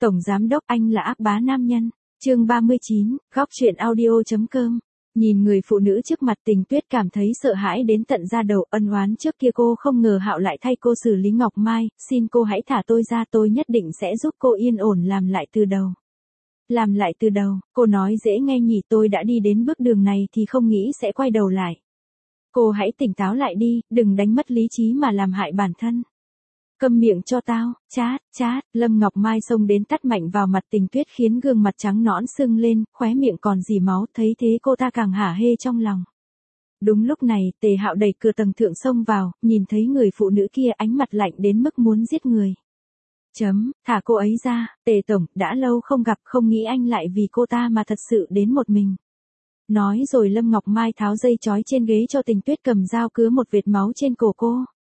Tổng giám đốc, anh là ác bá nam nhân. Chương 39, góc truyện audio.com. Nhìn người phụ nữ trước mặt, Tình Tuyết cảm thấy sợ hãi đến tận da đầu. Ân oán trước kia cô không ngờ Hạo lại thay cô xử lý Ngọc Mai. Xin cô hãy thả tôi ra, tôi nhất định sẽ giúp cô yên ổn làm lại từ đầu. Làm lại từ đầu, cô nói dễ nghe nhỉ, tôi đã đi đến bước đường này thì không nghĩ sẽ quay đầu lại. Cô hãy tỉnh táo lại đi, đừng đánh mất lý trí mà làm hại bản thân. Câm miệng cho tao, chát, chát, Lâm Ngọc Mai xông đến tát mạnh vào mặt Tình Tuyết khiến gương mặt trắng nõn sưng lên, khóe miệng còn rỉ máu, thấy thế cô ta càng hả hê trong lòng. Đúng lúc này, Tề Hạo đẩy cửa tầng thượng xông vào, nhìn thấy người phụ nữ kia ánh mặt lạnh đến mức muốn giết người. Thả cô ấy ra, Tề tổng, đã lâu không gặp, không nghĩ anh lại vì cô ta mà thật sự đến một mình. Nói rồi Lâm Ngọc Mai tháo dây trói trên ghế cho Tình Tuyết, cầm dao cứa một vệt máu trên cổ cô.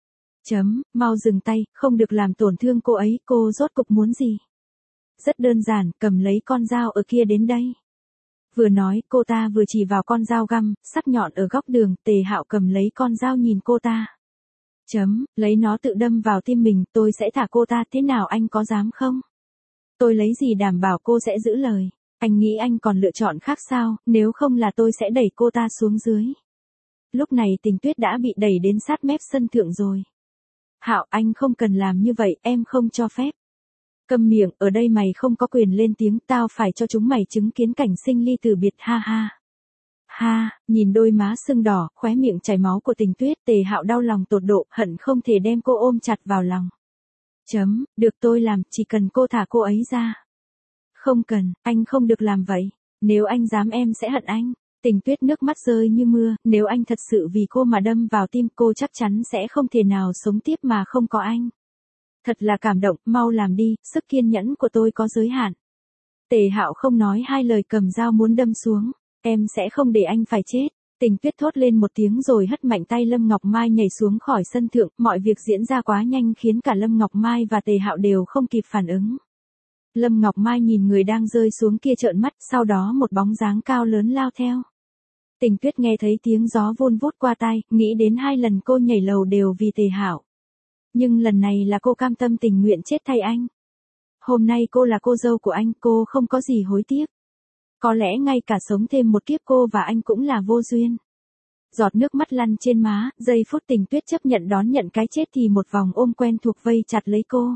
Mau dừng tay, không được làm tổn thương cô ấy, cô rốt cục muốn gì? Rất đơn giản, cầm lấy con dao ở kia đến đây. Vừa nói, cô ta vừa chỉ vào con dao găm, sắc nhọn ở góc đường. Tề Hạo cầm lấy con dao nhìn cô ta. Lấy nó tự đâm vào tim mình, tôi sẽ thả cô ta, thế nào anh có dám không? Tôi lấy gì đảm bảo cô sẽ giữ lời? Anh nghĩ anh còn lựa chọn khác sao, nếu không là tôi sẽ đẩy cô ta xuống dưới. Lúc này Tình Tuyết đã bị đẩy đến sát mép sân thượng rồi. Hạo, anh không cần làm như vậy, em không cho phép. Câm miệng, ở đây mày không có quyền lên tiếng, tao phải cho chúng mày chứng kiến cảnh sinh ly từ biệt, ha ha. Ha, nhìn đôi má sưng đỏ, khóe miệng chảy máu của Tình Tuyết, Tề Hạo đau lòng tột độ, hận không thể đem cô ôm chặt vào lòng. Được tôi làm, chỉ cần cô thả cô ấy ra. Không cần, anh không được làm vậy. Nếu anh dám em sẽ hận anh. Tình Tuyết nước mắt rơi như mưa, nếu anh thật sự vì cô mà đâm vào tim, cô chắc chắn sẽ không thể nào sống tiếp mà không có anh. Thật là cảm động, mau làm đi, sức kiên nhẫn của tôi có giới hạn. Tề Hạo không nói hai lời cầm dao muốn đâm xuống. Em sẽ không để anh phải chết. Tình Tuyết thốt lên một tiếng rồi hất mạnh tay Lâm Ngọc Mai nhảy xuống khỏi sân thượng, mọi việc diễn ra quá nhanh khiến cả Lâm Ngọc Mai và Tề Hạo đều không kịp phản ứng. Lâm Ngọc Mai nhìn người đang rơi xuống kia trợn mắt, sau đó một bóng dáng cao lớn lao theo. Tình Tuyết nghe thấy tiếng gió vun vút qua tai, nghĩ đến 2 lần cô nhảy lầu đều vì Tề Hạo. Nhưng lần này là cô cam tâm tình nguyện chết thay anh. Hôm nay cô là cô dâu của anh, cô không có gì hối tiếc. Có lẽ ngay cả sống thêm một kiếp cô và anh cũng là vô duyên. Giọt nước mắt lăn trên má, giây phút Tình Tuyết chấp nhận đón nhận cái chết thì một vòng ôm quen thuộc vây chặt lấy cô.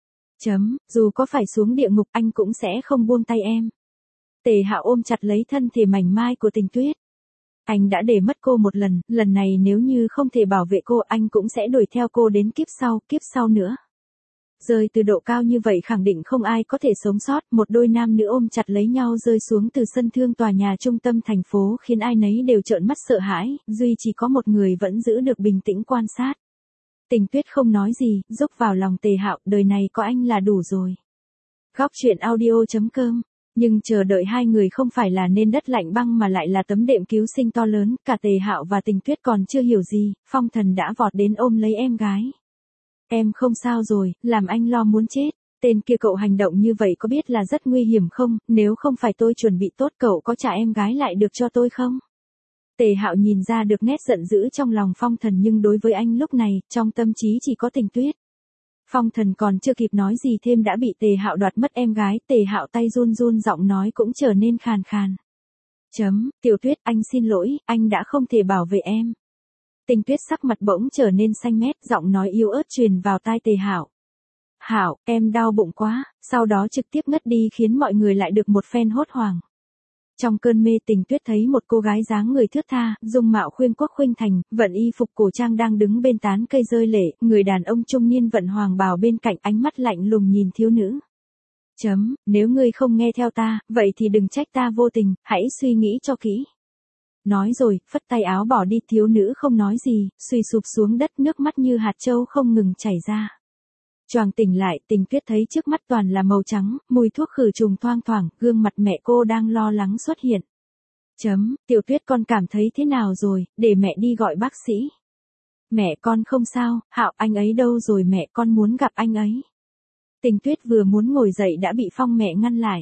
Dù có phải xuống địa ngục anh cũng sẽ không buông tay em. Tề Hạo ôm chặt lấy thân thể mảnh mai của Tình Tuyết. Anh đã để mất cô một lần, lần này nếu như không thể bảo vệ cô, anh cũng sẽ đuổi theo cô đến kiếp sau nữa. Rơi từ độ cao như vậy khẳng định không ai có thể sống sót, một đôi nam nữ ôm chặt lấy nhau rơi xuống từ sân thượng tòa nhà trung tâm thành phố khiến ai nấy đều trợn mắt sợ hãi, duy chỉ có một người vẫn giữ được bình tĩnh quan sát. Tình Tuyết không nói gì, rúc vào lòng Tề Hạo, đời này có anh là đủ rồi. Góc truyện audio.com. Nhưng chờ đợi hai người không phải là nên đất lạnh băng mà lại là tấm đệm cứu sinh to lớn, cả Tề Hạo và Tình Tuyết còn chưa hiểu gì, Phong Thần đã vọt đến ôm lấy em gái. Em không sao rồi, làm anh lo muốn chết. Tên kia cậu hành động như vậy có biết là rất nguy hiểm không, nếu không phải tôi chuẩn bị tốt cậu có trả em gái lại được cho tôi không? Tề Hạo nhìn ra được nét giận dữ trong lòng Phong Thần nhưng đối với anh lúc này, trong tâm trí chỉ có Tình Tuyết. Phong Thần còn chưa kịp nói gì thêm đã bị Tề Hạo đoạt mất em gái, Tề Hạo tay run run giọng nói cũng trở nên khàn khàn. Tiểu Tuyết, anh xin lỗi, anh đã không thể bảo vệ em. Tình Tuyết sắc mặt bỗng trở nên xanh mét, giọng nói yếu ớt truyền vào tai Tề Hạo. Hạo, em đau bụng quá, sau đó trực tiếp ngất đi khiến mọi người lại được một phen hốt hoảng. Trong cơn mê Tình Tuyết thấy một cô gái dáng người thướt tha, dung mạo khuyên quốc khuynh thành, vận y phục cổ trang đang đứng bên tán cây rơi lệ, người đàn ông trung niên vận hoàng bào bên cạnh ánh mắt lạnh lùng nhìn thiếu nữ. Nếu ngươi không nghe theo ta, vậy thì đừng trách ta vô tình, hãy suy nghĩ cho kỹ. Nói rồi, phất tay áo bỏ đi, thiếu nữ không nói gì, suy sụp xuống đất, nước mắt như hạt châu không ngừng chảy ra. Choàng tỉnh lại, Tình Tuyết thấy trước mắt toàn là màu trắng, mùi thuốc khử trùng thoang thoảng, gương mặt mẹ cô đang lo lắng xuất hiện. Tiểu Tuyết con cảm thấy thế nào rồi, để mẹ đi gọi bác sĩ. Mẹ con không sao, Hạo anh ấy đâu rồi, mẹ con muốn gặp anh ấy. Tình Tuyết vừa muốn ngồi dậy đã bị Phong mẹ ngăn lại.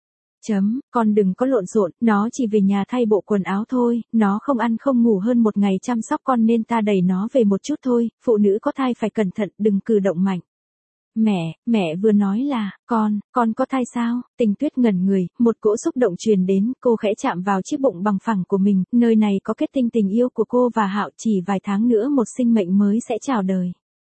Con đừng có lộn xộn, nó chỉ về nhà thay bộ quần áo thôi, nó không ăn không ngủ hơn một ngày chăm sóc con nên ta đẩy nó về một chút thôi, phụ nữ có thai phải cẩn thận, đừng cử động mạnh. Mẹ vừa nói là, con có thai sao? Tình Tuyết ngẩn người, một cỗ xúc động truyền đến, cô khẽ chạm vào chiếc bụng bằng phẳng của mình, nơi này có kết tinh tình yêu của cô và Hạo, chỉ vài tháng nữa một sinh mệnh mới sẽ chào đời.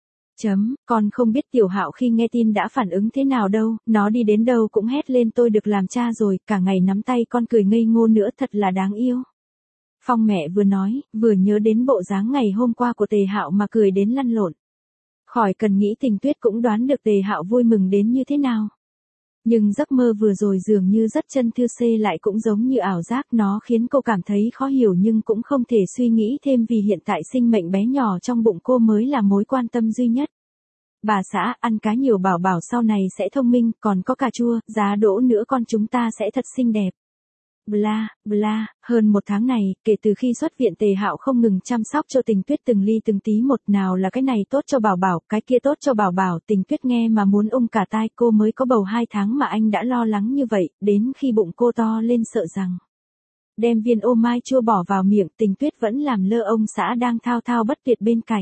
Con không biết Tiểu Hạo khi nghe tin đã phản ứng thế nào đâu, nó đi đến đâu cũng hét lên tôi được làm cha rồi, cả ngày nắm tay con cười ngây ngô nữa, thật là đáng yêu. Phong mẹ vừa nói, vừa nhớ đến bộ dáng ngày hôm qua của Tề Hạo mà cười đến lăn lộn. Khỏi cần nghĩ Tình Tuyết cũng đoán được Tề Hạo vui mừng đến như thế nào. Nhưng giấc mơ vừa rồi dường như rất chân thư xê lại cũng giống như ảo giác, nó khiến cô cảm thấy khó hiểu nhưng cũng không thể suy nghĩ thêm vì hiện tại sinh mệnh bé nhỏ trong bụng cô mới là mối quan tâm duy nhất. Bà xã, ăn cá nhiều bảo bảo sau này sẽ thông minh, còn có cà chua, giá đỗ nữa con chúng ta sẽ thật xinh đẹp. Bla, bla, hơn một tháng này, kể từ khi xuất viện Tề Hạo không ngừng chăm sóc cho Tình Tuyết từng ly từng tí một, nào là cái này tốt cho bảo bảo, cái kia tốt cho bảo bảo, Tình Tuyết nghe mà muốn cả tai, cô mới có bầu 2 tháng mà anh đã lo lắng như vậy, đến khi bụng cô to lên sợ rằng. Đem viên ô mai chua bỏ vào miệng, Tình Tuyết vẫn làm lơ ông xã đang thao thao bất tuyệt bên cạnh.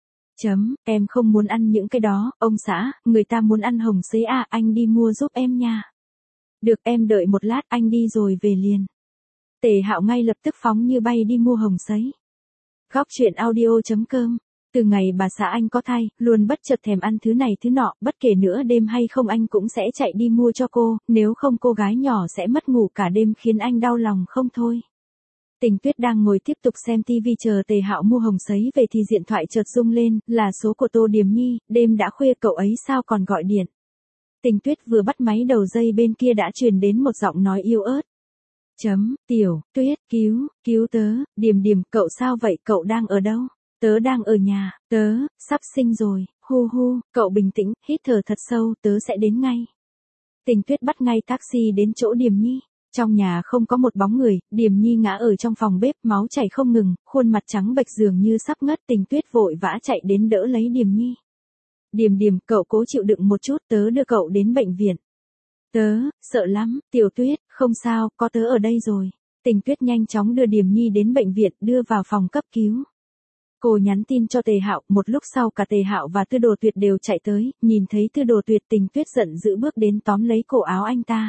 Em không muốn ăn những cái đó, ông xã, người ta muốn ăn hồng sấy à, anh đi mua giúp em nha. Được, em đợi một lát, anh đi rồi về liền. Tề Hạo ngay lập tức phóng như bay đi mua hồng sấy. Góc truyện audio.com. Từ ngày bà xã anh có thai, luôn bất chợt thèm ăn thứ này thứ nọ, bất kể nửa đêm hay không anh cũng sẽ chạy đi mua cho cô, nếu không cô gái nhỏ sẽ mất ngủ cả đêm khiến anh đau lòng không thôi. Tình Tuyết đang ngồi tiếp tục xem TV chờ Tề Hạo mua hồng sấy về thì điện thoại chợt rung lên, là số của Tô Điềm Nhi, đêm đã khuya cậu ấy sao còn gọi điện. Tình Tuyết vừa bắt máy đầu dây bên kia đã truyền đến một giọng nói yếu ớt. Tiểu Tuyết, cứu tớ, Điềm, cậu sao vậy, cậu đang ở đâu? Tớ đang ở nhà, tớ, sắp sinh rồi, hu, cậu bình tĩnh, hít thở thật sâu, tớ sẽ đến ngay. Tình Tuyết bắt ngay taxi đến chỗ Điềm Nhi. Trong nhà không có một bóng người, Điềm Nhi ngã ở trong phòng bếp, máu chảy không ngừng, khuôn mặt trắng bệch dường như sắp ngất. Tình Tuyết vội vã chạy đến đỡ lấy Điềm Nhi. Điềm, cậu cố chịu đựng một chút, tớ đưa cậu đến bệnh viện. Tớ, sợ lắm, Tiểu Tuyết, không sao, có tớ ở đây rồi. Tình Tuyết nhanh chóng đưa Điềm Nhi đến bệnh viện, đưa vào phòng cấp cứu. Cô nhắn tin cho Tề Hạo, một lúc sau cả Tề Hạo và Tư Đồ Tuyệt đều chạy tới, nhìn thấy Tư Đồ Tuyệt, Tình Tuyết giận dữ bước đến tóm lấy cổ áo anh ta.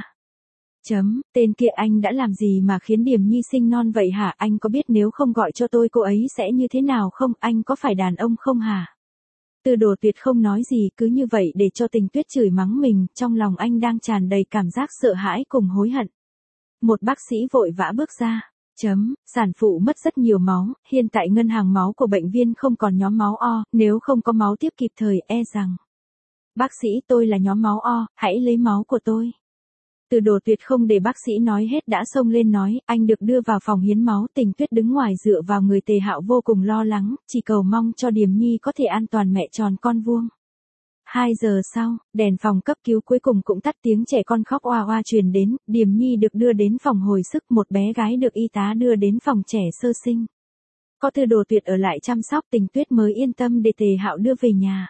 Tên kia anh đã làm gì mà khiến Điềm Nhi sinh non vậy hả? Anh có biết nếu không gọi cho tôi cô ấy sẽ như thế nào không? Anh có phải đàn ông không hả? Tư Đồ Tuyệt không nói gì, cứ như vậy để cho Tình Tuyết chửi mắng mình, trong lòng anh đang tràn đầy cảm giác sợ hãi cùng hối hận. Một bác sĩ vội vã bước ra. Sản phụ mất rất nhiều máu, hiện tại ngân hàng máu của bệnh viện không còn nhóm máu O, nếu không có máu tiếp kịp thời e rằng. Bác sĩ, tôi là nhóm máu O, hãy lấy máu của tôi. Tư Đồ Tuyệt không để bác sĩ nói hết đã xông lên nói, anh được đưa vào phòng hiến máu. Tình Tuyết đứng ngoài dựa vào người Tề Hạo vô cùng lo lắng, chỉ cầu mong cho Điềm Nhi có thể an toàn mẹ tròn con vuông. 2 giờ sau, đèn phòng cấp cứu cuối cùng cũng tắt, tiếng trẻ con khóc oa oa truyền đến, Điềm Nhi được đưa đến phòng hồi sức, một bé gái được y tá đưa đến phòng trẻ sơ sinh. Có Tư Đồ Tuyệt ở lại chăm sóc, Tình Tuyết mới yên tâm để Tề Hạo đưa về nhà.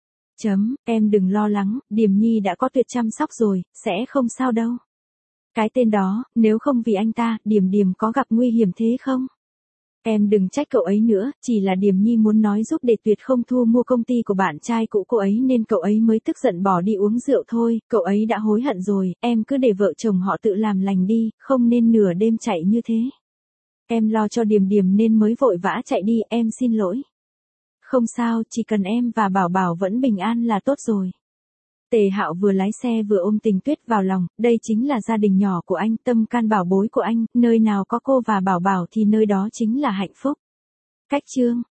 Em đừng lo lắng, Điềm Nhi đã có Tuyệt chăm sóc rồi, sẽ không sao đâu. Cái tên đó, nếu không vì anh ta, Điềm có gặp nguy hiểm thế không? Em đừng trách cậu ấy nữa, chỉ là Điềm Nhi muốn nói giúp để Tuyệt không thu mua công ty của bạn trai cũ cô ấy nên cậu ấy mới tức giận bỏ đi uống rượu thôi, cậu ấy đã hối hận rồi, em cứ để vợ chồng họ tự làm lành đi, không nên nửa đêm chạy như thế. Em lo cho Điềm nên mới vội vã chạy đi, em xin lỗi. Không sao, chỉ cần em và Bảo Bảo vẫn bình an là tốt rồi. Tề Hạo vừa lái xe vừa ôm Tình Tuyết vào lòng, đây chính là gia đình nhỏ của anh, tâm can bảo bối của anh, nơi nào có cô và Bảo Bảo thì nơi đó chính là hạnh phúc. Cách chương